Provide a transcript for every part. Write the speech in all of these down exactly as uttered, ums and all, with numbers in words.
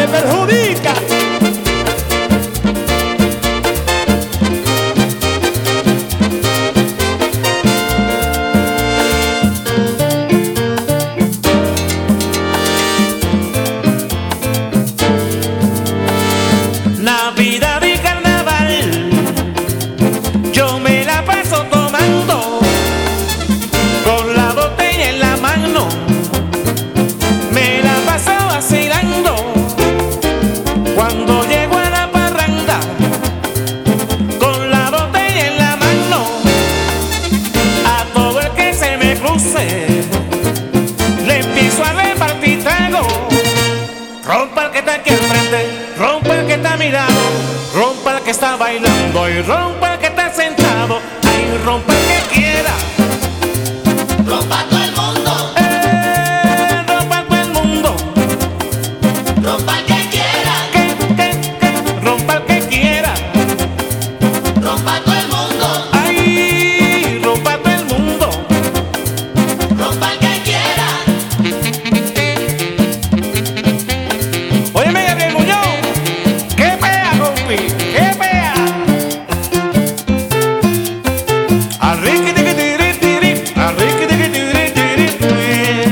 te perjudica. Navidad y carnaval, yo me la paso tomando, con la botella en la mano, me la paso vacilando. Cuando llego a la parranda, con la botella en la mano, a todo el que se me cruce, le empiezo a repartir trago. Rompa el que está aquí al frente, rompa el que está mirado, rompa el que está bailando y rompa el que está sentado. Ay, rompa el que quiera, Rompa todo el mundo, eh, rompa todo el mundo, rompa el que quiera, que, que, que, rompa el que quiera. rompa todo el mundo, Ay, rompa todo el mundo. rompa el que quiera. Óyeme, Gabriel Muñoz, qué pea, compi, qué pea. Arriqui, tiqui, tiri, tiri, arriqui, tiqui, tiri, tiri, tiri.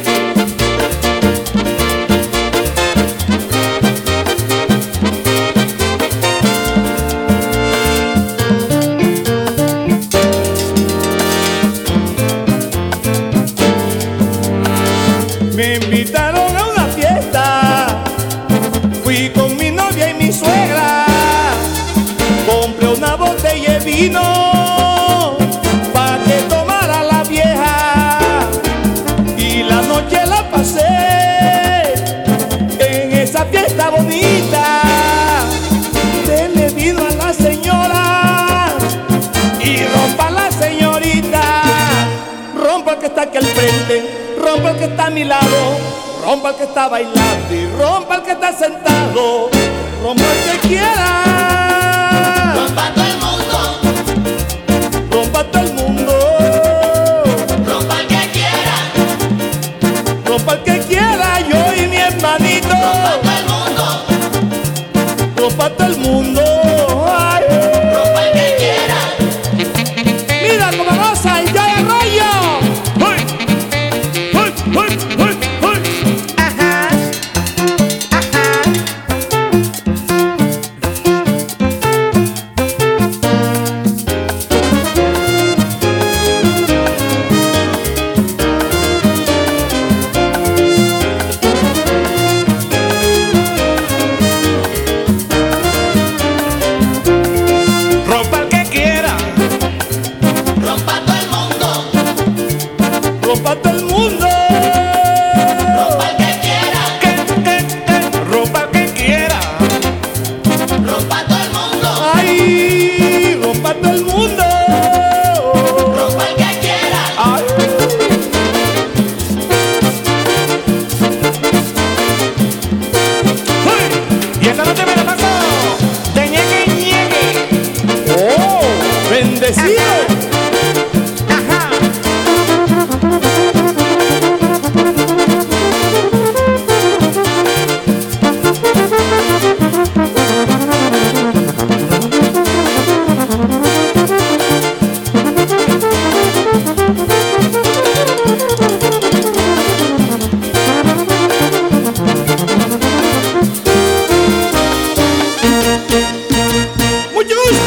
Me invitaron a una fiesta, fui con mi novia y mi suegra, compré una botella de vino pa' que tomara la vieja, y la noche la pasé en esa fiesta bonita. Dele vino a la señora y rompa a la señorita, rompa el que está aquí al frente, rompa el que está a mi lado, rompa el que está bailando y rompa el que está sentado, rompa el que quiera, Rompa todo el mundo, rompa todo el mundo, rompa el que quiera, rompa el que quiera, yo y mi hermanito, rompa todo el mundo, rompa todo el mundo. Ay, rompa el que quiera. mira cómo goza el Jay Arroyo. ¡Uy! ¡Uy! ¡Uy! ¡Uy! ¡Uy! Ajá, ajá. Rompa el que quiera, Rompa todo el mundo, Rompa todo el mundo, rompa el que quiera, que, que, que, rompa el que quiera. rompa todo el mundo, ay, rompa todo el mundo, rompa el que quiera. ay. ¡Uy! Y esta noche me la paso de ñeque, ñeque. Oh, bendecido. Ajá. Mucho gusto.